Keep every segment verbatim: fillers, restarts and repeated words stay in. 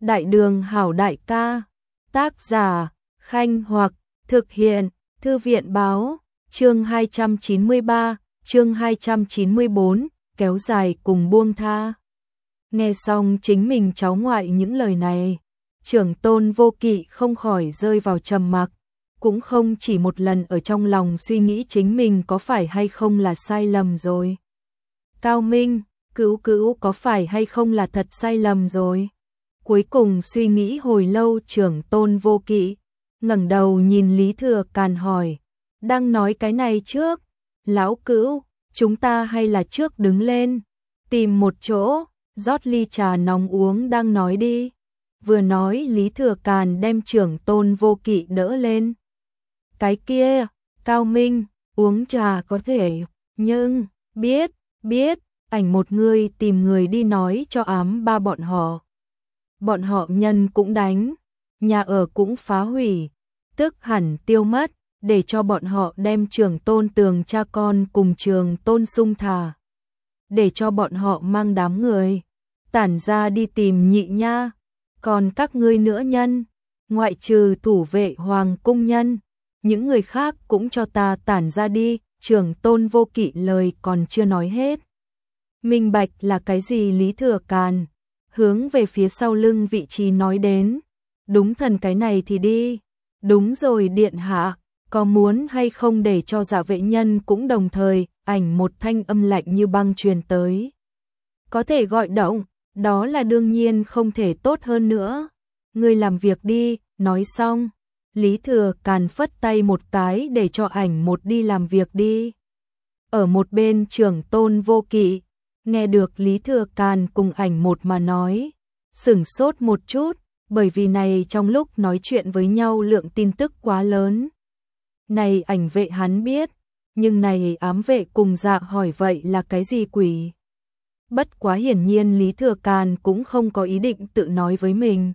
Đại đường hảo đại ca. Tác giả, Khanh Hoặc, thực hiện, Thư viện báo, chương hai trăm chín mươi ba, chương hai trăm chín mươi bốn, kéo dài cùng buông tha. Nghe xong chính mình cháu ngoại những lời này, Trưởng Tôn Vô Kỵ không khỏi rơi vào trầm mặc, cũng không chỉ một lần ở trong lòng suy nghĩ chính mình có phải hay không là sai lầm rồi. Cao Minh, Cữu Cữu có phải hay không là thật sai lầm rồi? Cuối cùng suy nghĩ hồi lâu, Trưởng Tôn Vô Kỵ ngẩng đầu nhìn Lý Thừa Càn hỏi, đang nói cái này trước, lão Cữu, chúng ta hay là trước đứng lên, tìm một chỗ, rót ly trà nóng uống đang nói đi. Vừa nói Lý Thừa Càn đem Trưởng Tôn Vô Kỵ đỡ lên. Cái kia, Cao Minh, uống trà có thể, nhưng, biết, biết, ảnh một người tìm người đi nói cho ám ba bọn họ. Bọn họ nhân cũng đánh, nhà ở cũng phá hủy, tức hẳn tiêu mất, để cho bọn họ đem Trưởng Tôn Tường cha con cùng Trường Tôn Sung thả. Để cho bọn họ mang đám người, tản ra đi tìm nhị nha, còn các ngươi nữa nhân, ngoại trừ thủ vệ hoàng cung nhân, những người khác cũng cho ta tản ra đi. Trưởng Tôn Vô Kỵ lời còn chưa nói hết. Minh bạch là cái gì Lý Thừa Càn hướng về phía sau lưng vị trí nói đến, đúng thần cái này thì đi, đúng rồi điện hạ, có muốn hay không để cho Dạ Vệ Nhân cũng đồng thời, ảnh một thanh âm lạnh như băng truyền tới. Có thể gọi động, đó là đương nhiên không thể tốt hơn nữa, ngươi làm việc đi. Nói xong, Lý Thừa Càn phất tay một cái để cho ảnh một đi làm việc đi. Ở một bên Trưởng Tôn Vô Kỵ nghe được Lý Thừa Càn cùng ảnh một mà nói, sửng sốt một chút, bởi vì này trong lúc nói chuyện với nhau lượng tin tức quá lớn. Này ảnh vệ hắn biết, nhưng này ám vệ cùng Dạ hỏi vậy là cái gì quỷ? Bất quá hiển nhiên Lý Thừa Càn cũng không có ý định tự nói với mình.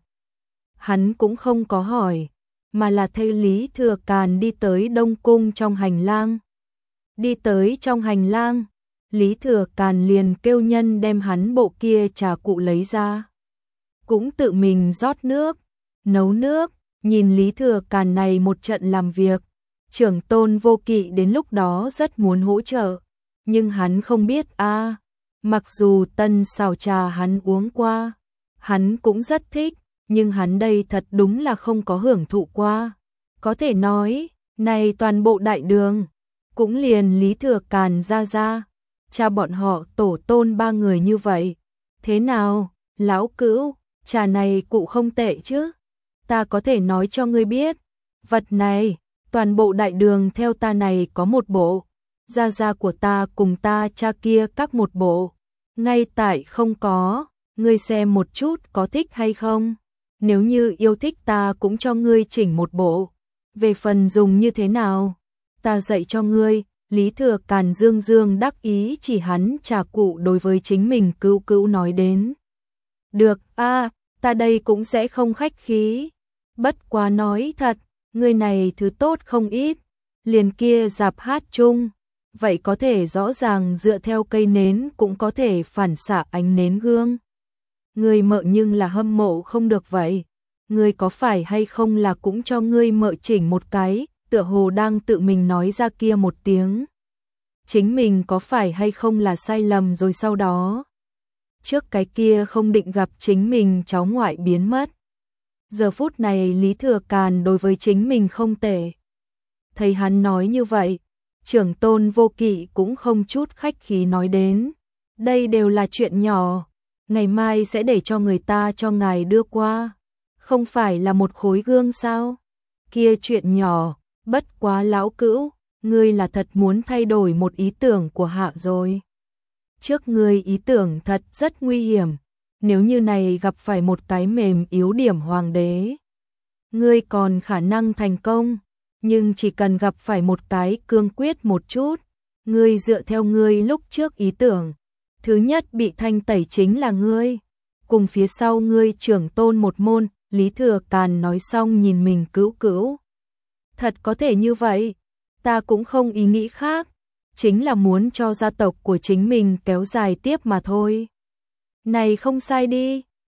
Hắn cũng không có hỏi, mà là thay Lý Thừa Càn đi tới Đông Cung trong hành lang. Đi tới trong hành lang, Lý Thừa Càn liền kêu nhân đem hắn bộ kia trà cụ lấy ra. Cũng tự mình rót nước, nấu nước, nhìn Lý Thừa Càn này một trận làm việc. Trưởng Tôn Vô Kỵ đến lúc đó rất muốn hỗ trợ, nhưng hắn không biết a à, mặc dù tân xào trà hắn uống qua, hắn cũng rất thích, nhưng hắn đây thật đúng là không có hưởng thụ qua. Có thể nói, này toàn bộ đại đường, cũng liền Lý Thừa Càn ra ra, cha bọn họ tổ tôn ba người như vậy. Thế nào, lão Cữu, trà này cụ không tệ chứ? Ta có thể nói cho ngươi biết, vật này, toàn bộ đại đường theo ta này có một bộ, gia gia của ta cùng ta cha kia các một bộ, ngay tại không có, ngươi xem một chút có thích hay không? Nếu như yêu thích ta cũng cho ngươi chỉnh một bộ, về phần dùng như thế nào, ta dạy cho ngươi. Lý Thừa Càn dương dương đắc ý chỉ hắn trà cụ đối với chính mình Cữu Cữu nói đến. Được, a, à, ta đây cũng sẽ không khách khí. Bất quá nói thật, người này thứ tốt không ít, liền kia dạp hát chung, vậy có thể rõ ràng dựa theo cây nến cũng có thể phản xạ ánh nến gương. Người mợ nhưng là hâm mộ không được vậy, người có phải hay không là cũng cho ngươi mợ chỉnh một cái, tựa hồ đang tự mình nói ra kia một tiếng. Chính mình có phải hay không là sai lầm rồi sau đó. Trước cái kia không định gặp chính mình cháu ngoại biến mất. Giờ phút này Lý Thừa Càn đối với chính mình không tệ. Thấy hắn nói như vậy, Trưởng Tôn Vô Kỵ cũng không chút khách khí nói đến. Đây đều là chuyện nhỏ, ngày mai sẽ để cho người ta cho ngài đưa qua. Không phải là một khối gương sao? Kia chuyện nhỏ, bất quá lão Cữu, ngươi là thật muốn thay đổi một ý tưởng của hạ rồi. Trước ngươi ý tưởng thật rất nguy hiểm, nếu như này gặp phải một cái mềm yếu điểm hoàng đế. Ngươi còn khả năng thành công, nhưng chỉ cần gặp phải một cái cương quyết một chút, ngươi dựa theo ngươi lúc trước ý tưởng, thứ nhất bị thanh tẩy chính là ngươi, cùng phía sau ngươi trưởng tôn một môn. Lý Thừa Càn nói xong nhìn mình Cữu Cữu. Thật có thể như vậy, ta cũng không ý nghĩ khác, chính là muốn cho gia tộc của chính mình kéo dài tiếp mà thôi. Này không sai đi,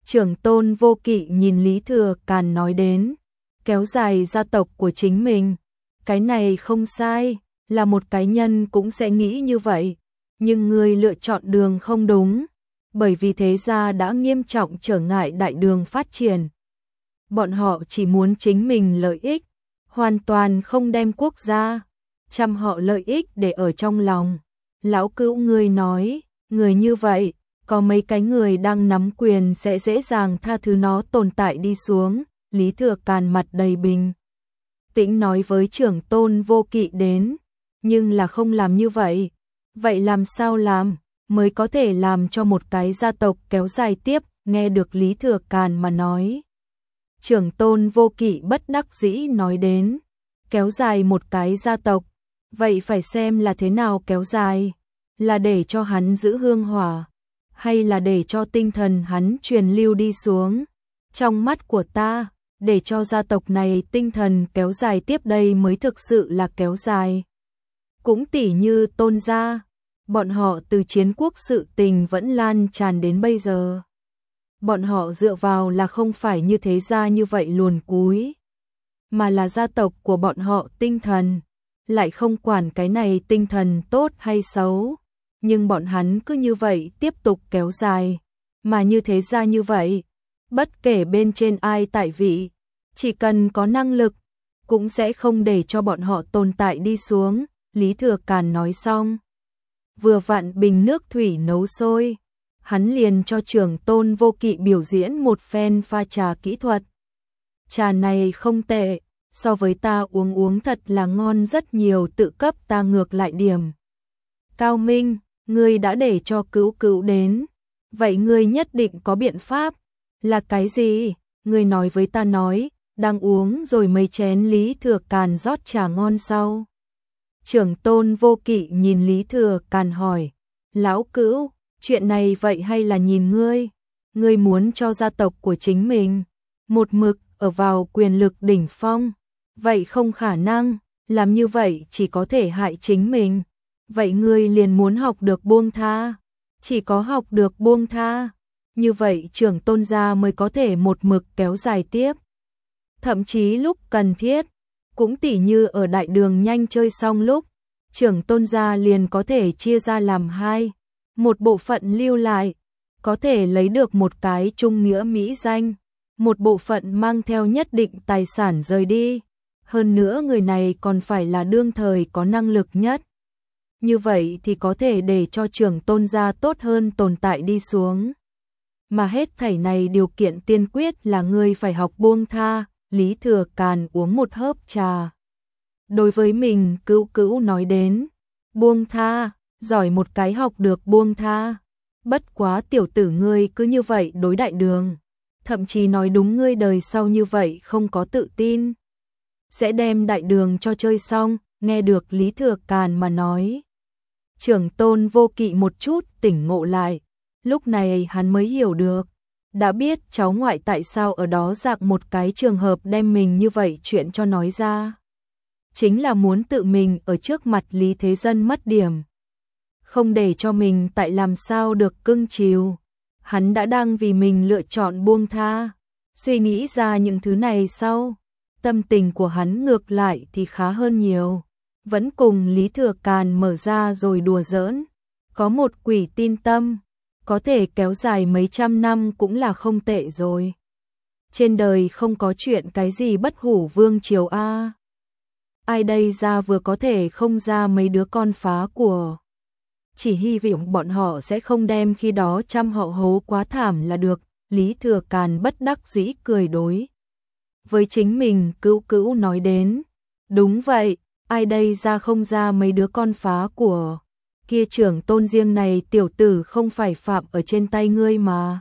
Trưởng tôn Vô Kỵ nhìn Lý Thừa Càn nói đến, kéo dài gia tộc của chính mình. Cái này không sai, là một cá nhân cũng sẽ nghĩ như vậy. Nhưng ngươi lựa chọn đường không đúng, bởi vì thế gia đã nghiêm trọng trở ngại đại đường phát triển. Bọn họ chỉ muốn chính mình lợi ích, hoàn toàn không đem quốc gia, chăm họ lợi ích để ở trong lòng. Lão Cữu ngươi nói, người như vậy, có mấy cái người đang nắm quyền sẽ dễ dàng tha thứ nó tồn tại đi xuống. Lý Thừa Càn mặt đầy bình tĩnh nói với trưởng tôn Vô Kỵ đến, nhưng là không làm như vậy. Vậy làm sao làm mới có thể làm cho một cái gia tộc kéo dài tiếp? Nghe được Lý Thừa Càn mà nói, trưởng tôn Vô Kỵ bất đắc dĩ nói đến, kéo dài một cái gia tộc, vậy phải xem là thế nào kéo dài, là để cho hắn giữ hương hỏa, hay là để cho tinh thần hắn truyền lưu đi xuống. Trong mắt của ta, để cho gia tộc này tinh thần kéo dài tiếp đây mới thực sự là kéo dài. Cũng tỉ như Tôn gia, bọn họ từ chiến quốc sự tình vẫn lan tràn đến bây giờ. Bọn họ dựa vào là không phải như thế gia như vậy luồn cúi, mà là gia tộc của bọn họ tinh thần, lại không quản cái này tinh thần tốt hay xấu, nhưng bọn hắn cứ như vậy tiếp tục kéo dài, mà như thế gia như vậy, bất kể bên trên ai tại vị, chỉ cần có năng lực, cũng sẽ không để cho bọn họ tồn tại đi xuống. Lý Thừa Càn nói xong, vừa vặn bình nước thủy nấu sôi, hắn liền cho trưởng tôn Vô Kỵ biểu diễn một phen pha trà kỹ thuật. Trà này không tệ, so với ta uống uống thật là ngon rất nhiều, tự cấp ta ngược lại điểm. Cao minh, ngươi đã để cho Cữu Cữu đến, vậy ngươi nhất định có biện pháp. Là cái gì? Ngươi nói với ta nói. Đang uống rồi mấy chén Lý Thừa Càn rót trà ngon sau. Trưởng tôn Vô Kỵ nhìn Lý Thừa Càn hỏi, Lão Cữu, chuyện này vậy hay là nhìn ngươi? Ngươi muốn cho gia tộc của chính mình một mực ở vào quyền lực đỉnh phong, vậy không khả năng, làm như vậy chỉ có thể hại chính mình. Vậy ngươi liền muốn học được buông tha, chỉ có học được buông tha, như vậy trưởng tôn gia mới có thể một mực kéo dài tiếp. Thậm chí lúc cần thiết, cũng tỉ như ở đại đường nhanh chơi xong lúc, trưởng tôn gia liền có thể chia ra làm hai, một bộ phận lưu lại, có thể lấy được một cái trung nghĩa mỹ danh, một bộ phận mang theo nhất định tài sản rời đi. Hơn nữa người này còn phải là đương thời có năng lực nhất. Như vậy thì có thể để cho trưởng tôn gia tốt hơn tồn tại đi xuống. Mà hết thảy này điều kiện tiên quyết là ngươi phải học buông tha. Lý Thừa Càn uống một hớp trà. Đối với mình Cữu Cữu nói đến, buông tha, giỏi một cái học được buông tha. Bất quá tiểu tử ngươi cứ như vậy đối đại đường, thậm chí nói đúng ngươi đời sau như vậy không có tự tin, sẽ đem đại đường cho chơi xong. Nghe được Lý Thừa Càn mà nói, trưởng tôn Vô Kỵ một chút tỉnh ngộ lại, lúc này hắn mới hiểu được. Đã biết cháu ngoại tại sao ở đó giặc một cái trường hợp đem mình như vậy chuyện cho nói ra. Chính là muốn tự mình ở trước mặt Lý Thế Dân mất điểm. Không để cho mình tại làm sao được cưng chiều. Hắn đã đang vì mình lựa chọn buông tha. Suy nghĩ ra những thứ này sau, tâm tình của hắn ngược lại thì khá hơn nhiều. Vẫn cùng Lý Thừa Càn mở ra rồi đùa giỡn. Có một quỷ tin tâm, có thể kéo dài mấy trăm năm cũng là không tệ rồi. Trên đời không có chuyện cái gì bất hủ vương triều a. Ai đây ra vừa có thể không ra mấy đứa con phá của. Chỉ hy vọng bọn họ sẽ không đem khi đó trăm họ hố quá thảm là được. Lý Thừa Càn bất đắc dĩ cười đối với chính mình Cữu Cữu nói đến. Đúng vậy, ai đây ra không ra mấy đứa con phá của. Kia trưởng tôn riêng này tiểu tử không phải phạm ở trên tay ngươi mà.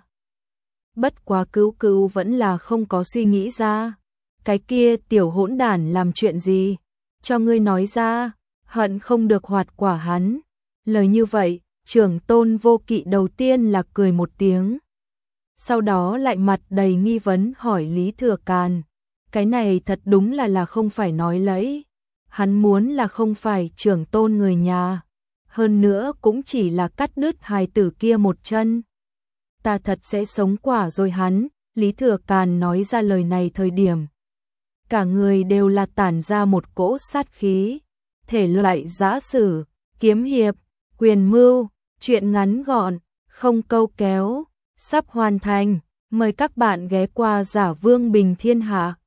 Bất quá Cữu Cữu vẫn là không có suy nghĩ ra. Cái kia tiểu hỗn đản làm chuyện gì? Cho ngươi nói ra, hận không được hoạt quả hắn. Lời như vậy, trưởng tôn Vô Kỵ đầu tiên là cười một tiếng. Sau đó lại mặt đầy nghi vấn hỏi Lý Thừa Càn. Cái này thật đúng là là không phải nói lẫy. Hắn muốn là không phải trưởng tôn người nhà. Hơn nữa cũng chỉ là cắt đứt hài tử kia một chân. ta thật sẽ sống quả rồi hắn, Lý Thừa Càn nói ra lời này thời điểm. Cả người đều là tản ra một cỗ sát khí, thể loại giã sử, kiếm hiệp, quyền mưu, chuyện ngắn gọn, không câu kéo, sắp hoàn thành, mời các bạn ghé qua Giả Vương Bình Thiên Hạ.